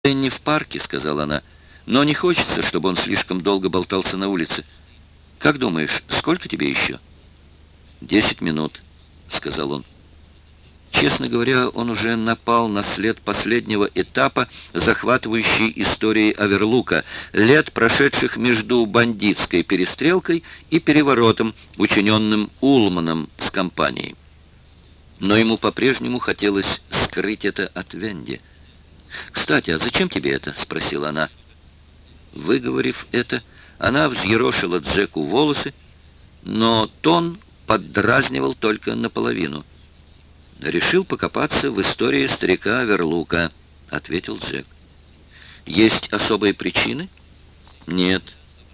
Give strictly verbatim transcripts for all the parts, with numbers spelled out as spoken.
«Дэнни в парке», — сказала она, — «но не хочется, чтобы он слишком долго болтался на улице. Как думаешь, сколько тебе еще?» «Десять минут», — сказал он. Честно говоря, он уже напал на след последнего этапа захватывающей истории Оверлука, лет, прошедших между бандитской перестрелкой и переворотом, учиненным Улманом с компанией. Но ему по-прежнему хотелось скрыть это от Венди. «Кстати, а зачем тебе это?» — спросила она. Выговорив это, она взъерошила Джеку волосы, но тон поддразнивал только наполовину. «Решил покопаться в истории старика Оверлука», — ответил Джек. «Есть особые причины?» «Нет».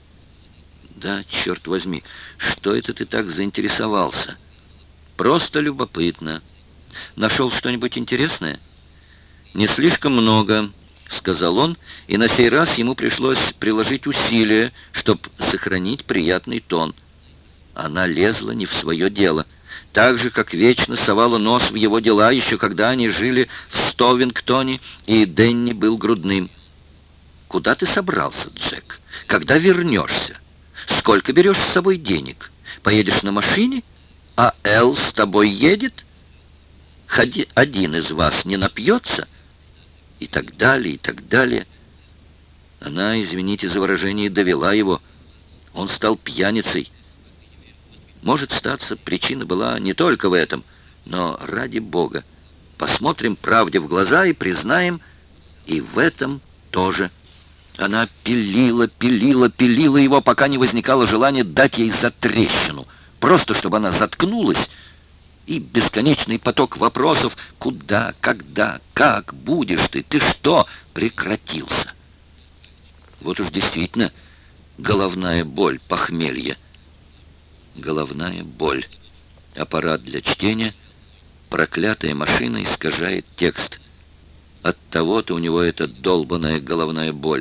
«Да, черт возьми, что это ты так заинтересовался?» «Просто любопытно. Нашел что-нибудь интересное?» «Не слишком много», — сказал он, и на сей раз ему пришлось приложить усилия, чтобы сохранить приятный тон. Она лезла не в свое дело, так же, как вечно совала нос в его дела, еще когда они жили в Стовингтоне, и Дэнни был грудным. «Куда ты собрался, Джек? Когда вернешься? Сколько берешь с собой денег? Поедешь на машине? А Эл с тобой едет? Ходи, один из вас не напьется?» И так далее, и так далее. Она, извините за выражение, довела его. Он стал пьяницей. Может статься, причина была не только в этом, но, ради Бога, посмотрим правде в глаза и признаем, и в этом тоже. Она пилила, пилила, пилила его, пока не возникало желания дать ей затрещину, просто чтобы она заткнулась. И бесконечный поток вопросов «Куда? Когда? Как? Будешь ты? Ты что?» прекратился. Вот уж действительно головная боль, похмелье. Головная боль. Аппарат для чтения. Проклятая машина искажает текст. Оттого-то у него эта долбаная головная боль.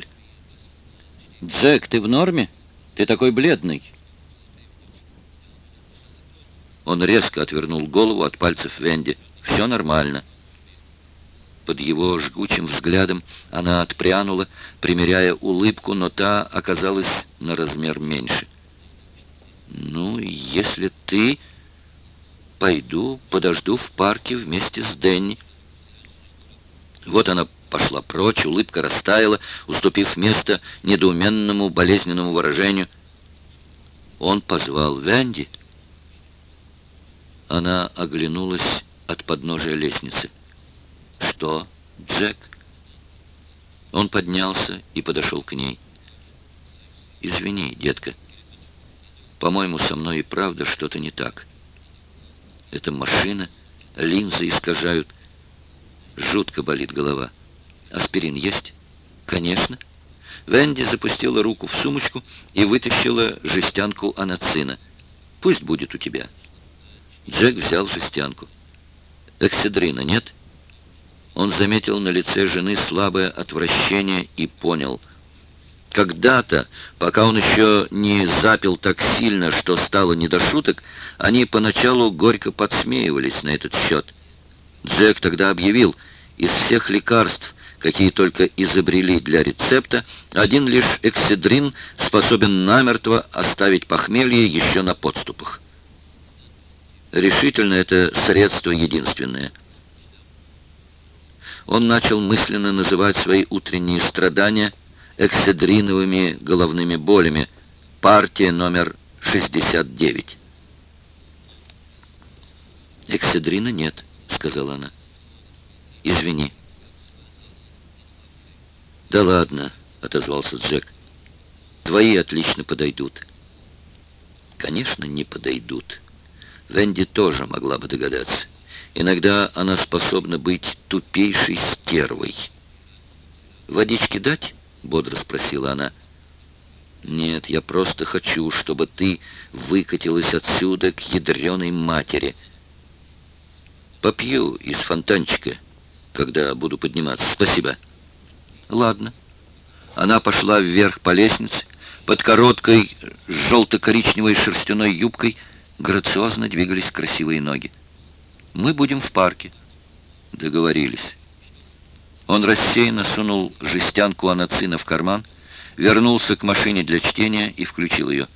«Джек, ты в норме? Ты такой бледный». Он резко отвернул голову от пальцев Венди. «Все нормально». Под его жгучим взглядом она отпрянула, примеряя улыбку, но та оказалась на размер меньше. «Ну, если ты...» «Пойду, подожду в парке вместе с Дэнни». Вот она пошла прочь, улыбка растаяла, уступив место недоуменному болезненному выражению. Он позвал Венди. Она оглянулась от подножия лестницы. «Что, Джек?» Он поднялся и подошел к ней. «Извини, детка. По-моему, со мной и правда что-то не так. Эта машина, линзы искажают. Жутко болит голова. Аспирин есть?» «Конечно». Венди запустила руку в сумочку и вытащила жестянку анацина. «Пусть будет у тебя». Джек взял жестянку. «Экседрина нет?» Он заметил на лице жены слабое отвращение и понял. Когда-то, пока он еще не запил так сильно, что стало не до шуток, они поначалу горько подсмеивались на этот счет. Джек тогда объявил, из всех лекарств, какие только изобрели для рецепта, один лишь экседрин способен намертво оставить похмелье еще на подступах. Решительно это средство единственное. Он начал мысленно называть свои утренние страдания экседриновыми головными болями. Партия номер шестьдесят девять. «Экседрина нет», — сказала она. «Извини». «Да ладно», — отозвался Джек. «Твои отлично подойдут». «Конечно, не подойдут». Венди тоже могла бы догадаться. Иногда она способна быть тупейшей стервой. «Водички дать?» — бодро спросила она. «Нет, я просто хочу, чтобы ты выкатилась отсюда к ядреной матери. Попью из фонтанчика, когда буду подниматься. Спасибо». «Ладно». Она пошла вверх по лестнице, под короткой желто-коричневой шерстяной юбкой грациозно двигались красивые ноги. «Мы будем в парке». «Договорились». Он рассеянно сунул жестянку анацина в карман, вернулся к машине для чтения и включил ее.